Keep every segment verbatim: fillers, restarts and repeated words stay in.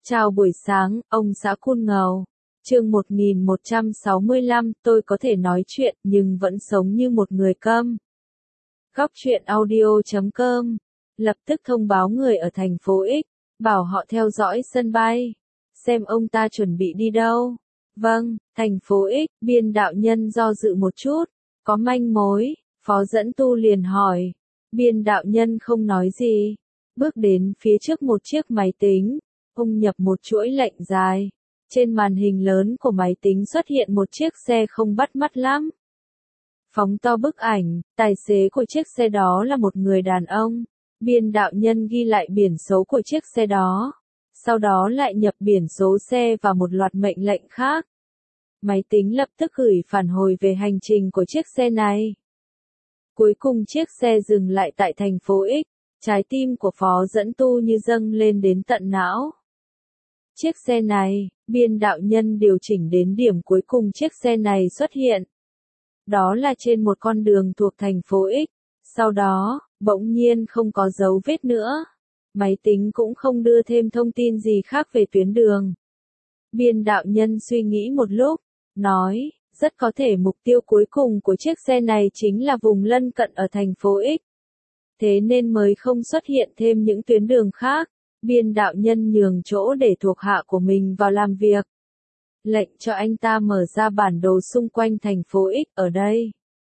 Chào buổi sáng, ông xã Cool Ngầu. Chương một nghìn một trăm sáu mươi lăm, tôi có thể nói chuyện nhưng vẫn sống như một người câm. Góc truyện audio chấm com lập tức thông báo người ở thành phố X, bảo họ theo dõi sân bay, xem ông ta chuẩn bị đi đâu. Vâng, thành phố X, biên đạo nhân do dự một chút, có manh mối, phó dẫn tu liền hỏi. Biên đạo nhân không nói gì, bước đến phía trước một chiếc máy tính, ông nhập một chuỗi lệnh dài. Trên màn hình lớn của máy tính xuất hiện một chiếc xe không bắt mắt lắm. Phóng to bức ảnh, tài xế của chiếc xe đó là một người đàn ông. Biên đạo nhân ghi lại biển số của chiếc xe đó, sau đó lại nhập biển số xe và một loạt mệnh lệnh khác. Máy tính lập tức gửi phản hồi về hành trình của chiếc xe này. Cuối cùng chiếc xe dừng lại tại thành phố X, trái tim của phó dẫn tu như dâng lên đến tận não. Chiếc xe này, biên đạo nhân điều chỉnh đến điểm cuối cùng chiếc xe này xuất hiện. Đó là trên một con đường thuộc thành phố X. Sau đó, bỗng nhiên không có dấu vết nữa. Máy tính cũng không đưa thêm thông tin gì khác về tuyến đường. Biên đạo nhân suy nghĩ một lúc, nói, rất có thể mục tiêu cuối cùng của chiếc xe này chính là vùng lân cận ở thành phố X. Thế nên mới không xuất hiện thêm những tuyến đường khác. Biên đạo nhân nhường chỗ để thuộc hạ của mình vào làm việc. Lệnh cho anh ta mở ra bản đồ xung quanh thành phố X ở đây.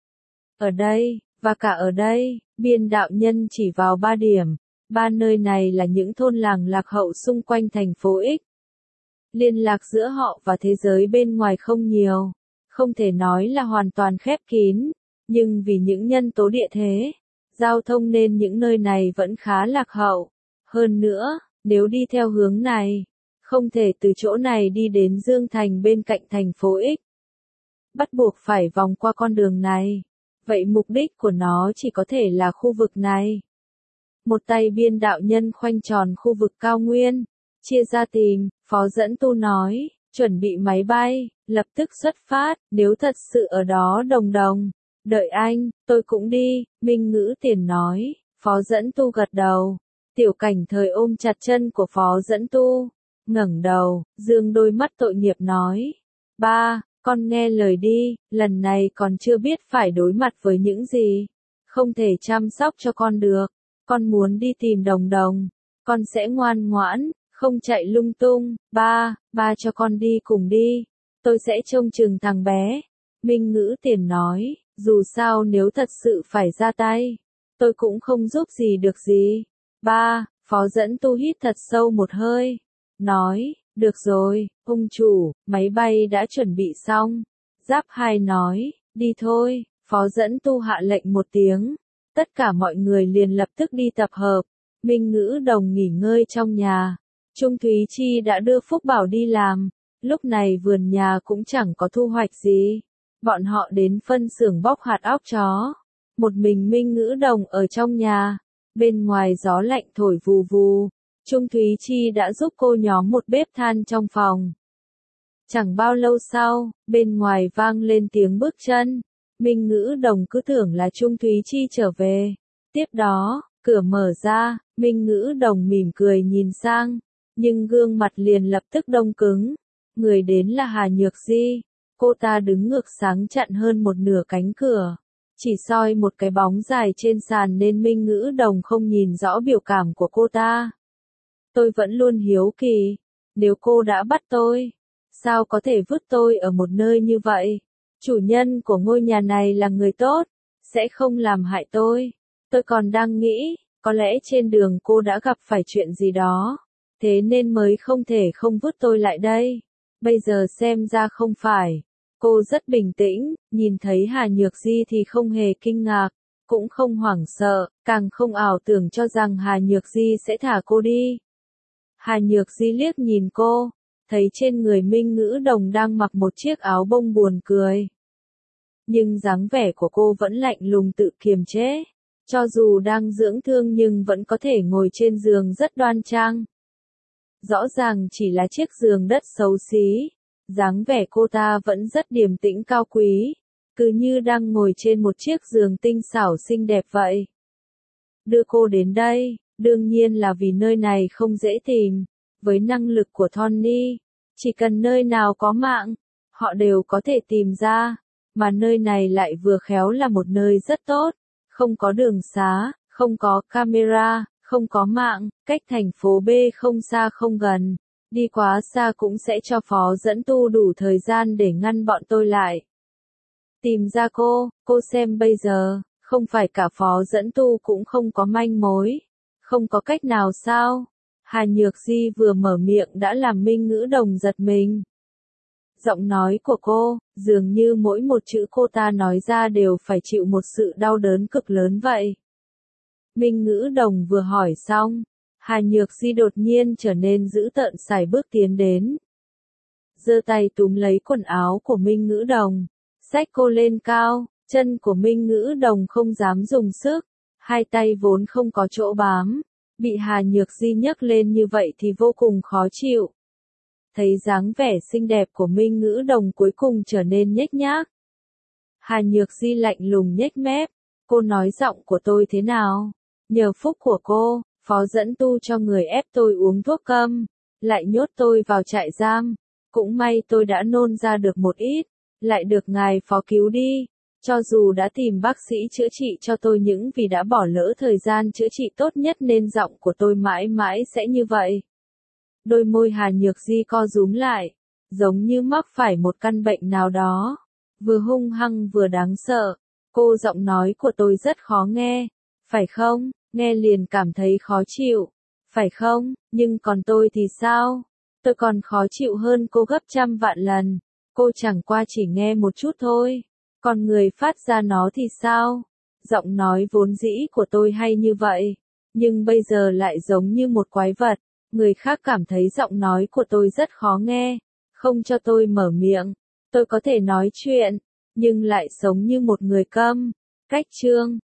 Ở đây, và cả ở đây, biên đạo nhân chỉ vào ba điểm. Ba nơi này là những thôn làng lạc hậu xung quanh thành phố X. Liên lạc giữa họ và thế giới bên ngoài không nhiều. Không thể nói là hoàn toàn khép kín. Nhưng vì những nhân tố địa thế, giao thông nên những nơi này vẫn khá lạc hậu. Hơn nữa, nếu đi theo hướng này, không thể từ chỗ này đi đến Dương Thành bên cạnh thành phố X. Bắt buộc phải vòng qua con đường này. Vậy mục đích của nó chỉ có thể là khu vực này. Một tay biên đạo nhân khoanh tròn khu vực cao nguyên, chia ra tìm, phó dẫn tu nói, chuẩn bị máy bay, lập tức xuất phát, nếu thật sự ở đó đồng đồng. Đợi anh, tôi cũng đi, Minh Ngữ Tiền nói, phó dẫn tu gật đầu. Tiểu Cảnh Thời ôm chặt chân của phó dẫn tu, ngẩng đầu, dương đôi mắt tội nghiệp nói. Ba, con nghe lời đi, lần này còn chưa biết phải đối mặt với những gì. Không thể chăm sóc cho con được, con muốn đi tìm đồng đồng, con sẽ ngoan ngoãn, không chạy lung tung. Ba, ba cho con đi cùng đi, tôi sẽ trông chừng thằng bé. Minh Ngữ Tiền nói, dù sao nếu thật sự phải ra tay, tôi cũng không giúp gì được gì. Ba, phó dẫn tu hít thật sâu một hơi, nói, được rồi, ông chủ, máy bay đã chuẩn bị xong. Giáp hai nói, đi thôi, phó dẫn tu hạ lệnh một tiếng. Tất cả mọi người liền lập tức đi tập hợp. Minh Ngữ Đồng nghỉ ngơi trong nhà. Trung Thúy Chi đã đưa Phúc Bảo đi làm. Lúc này vườn nhà cũng chẳng có thu hoạch gì. Bọn họ đến phân xưởng bóc hạt óc chó. Một mình Minh Ngữ Đồng ở trong nhà. Bên ngoài gió lạnh thổi vù vù, Trung Thúy Chi đã giúp cô nhóm một bếp than trong phòng. Chẳng bao lâu sau, bên ngoài vang lên tiếng bước chân. Minh Ngữ Đồng cứ tưởng là Trung Thúy Chi trở về. Tiếp đó, cửa mở ra, Minh Ngữ Đồng mỉm cười nhìn sang, nhưng gương mặt liền lập tức đông cứng. Người đến là Hà Nhược Di, cô ta đứng ngược sáng chặn hơn một nửa cánh cửa. Chỉ soi một cái bóng dài trên sàn nên Minh Ngữ Đồng không nhìn rõ biểu cảm của cô ta. Tôi vẫn luôn hiếu kỳ, nếu cô đã bắt tôi, sao có thể vứt tôi ở một nơi như vậy? Chủ nhân của ngôi nhà này là người tốt, sẽ không làm hại tôi. Tôi còn đang nghĩ, có lẽ trên đường cô đã gặp phải chuyện gì đó, thế nên mới không thể không vứt tôi lại đây. Bây giờ xem ra không phải. Cô rất bình tĩnh, nhìn thấy Hà Nhược Di thì không hề kinh ngạc, cũng không hoảng sợ, càng không ảo tưởng cho rằng Hà Nhược Di sẽ thả cô đi. Hà Nhược Di liếc nhìn cô, thấy trên người Minh Ngữ Đồng đang mặc một chiếc áo bông buồn cười. Nhưng dáng vẻ của cô vẫn lạnh lùng tự kiềm chế, cho dù đang dưỡng thương nhưng vẫn có thể ngồi trên giường rất đoan trang. Rõ ràng chỉ là chiếc giường đất xấu xí. Dáng vẻ cô ta vẫn rất điềm tĩnh cao quý, cứ như đang ngồi trên một chiếc giường tinh xảo xinh đẹp vậy. Đưa cô đến đây, đương nhiên là vì nơi này không dễ tìm, Với năng lực của Tony, chỉ cần nơi nào có mạng, họ đều có thể tìm ra, mà nơi này lại vừa khéo là một nơi rất tốt, không có đường xá, không có camera, không có mạng, cách thành phố B không xa không gần, đi quá xa cũng sẽ cho phó dẫn tu đủ thời gian để ngăn bọn tôi lại. Tìm ra cô, cô xem bây giờ, không phải cả phó dẫn tu cũng không có manh mối, không có cách nào sao? Hà Nhược Di vừa mở miệng đã làm Minh Ngữ Đồng giật mình. Giọng nói của cô, dường như mỗi một chữ cô ta nói ra đều phải chịu một sự đau đớn cực lớn vậy. Minh Ngữ Đồng vừa hỏi xong, Hà Nhược Di đột nhiên trở nên dữ tợn sải bước tiến đến. Giơ tay túm lấy quần áo của Minh Ngữ Đồng, xách cô lên cao, chân của Minh Ngữ Đồng không dám dùng sức, hai tay vốn không có chỗ bám, bị Hà Nhược Di nhấc lên như vậy thì vô cùng khó chịu. Thấy dáng vẻ xinh đẹp của Minh Ngữ Đồng cuối cùng trở nên nhếch nhác. Hà Nhược Di lạnh lùng nhếch mép, cô nói giọng của tôi thế nào? Nhờ phúc của cô, phó dẫn tu cho người ép tôi uống thuốc câm, lại nhốt tôi vào trại giam. Cũng may tôi đã nôn ra được một ít, lại được ngài phó cứu đi. Cho dù đã tìm bác sĩ chữa trị cho tôi nhưng vì đã bỏ lỡ thời gian chữa trị tốt nhất nên giọng của tôi mãi mãi sẽ như vậy. Đôi môi Hà Nhược Di co rúm lại, giống như mắc phải một căn bệnh nào đó, vừa hung hăng vừa đáng sợ. Cô, giọng nói của tôi rất khó nghe, phải không? Nghe liền cảm thấy khó chịu, phải không? Nhưng còn tôi thì sao? Tôi còn khó chịu hơn cô gấp trăm vạn lần. Cô chẳng qua chỉ nghe một chút thôi. Còn người phát ra nó thì sao? Giọng nói vốn dĩ của tôi hay như vậy, nhưng bây giờ lại giống như một quái vật. Người khác cảm thấy giọng nói của tôi rất khó nghe, không cho tôi mở miệng. Tôi có thể nói chuyện, nhưng lại sống như một người câm. Cách chương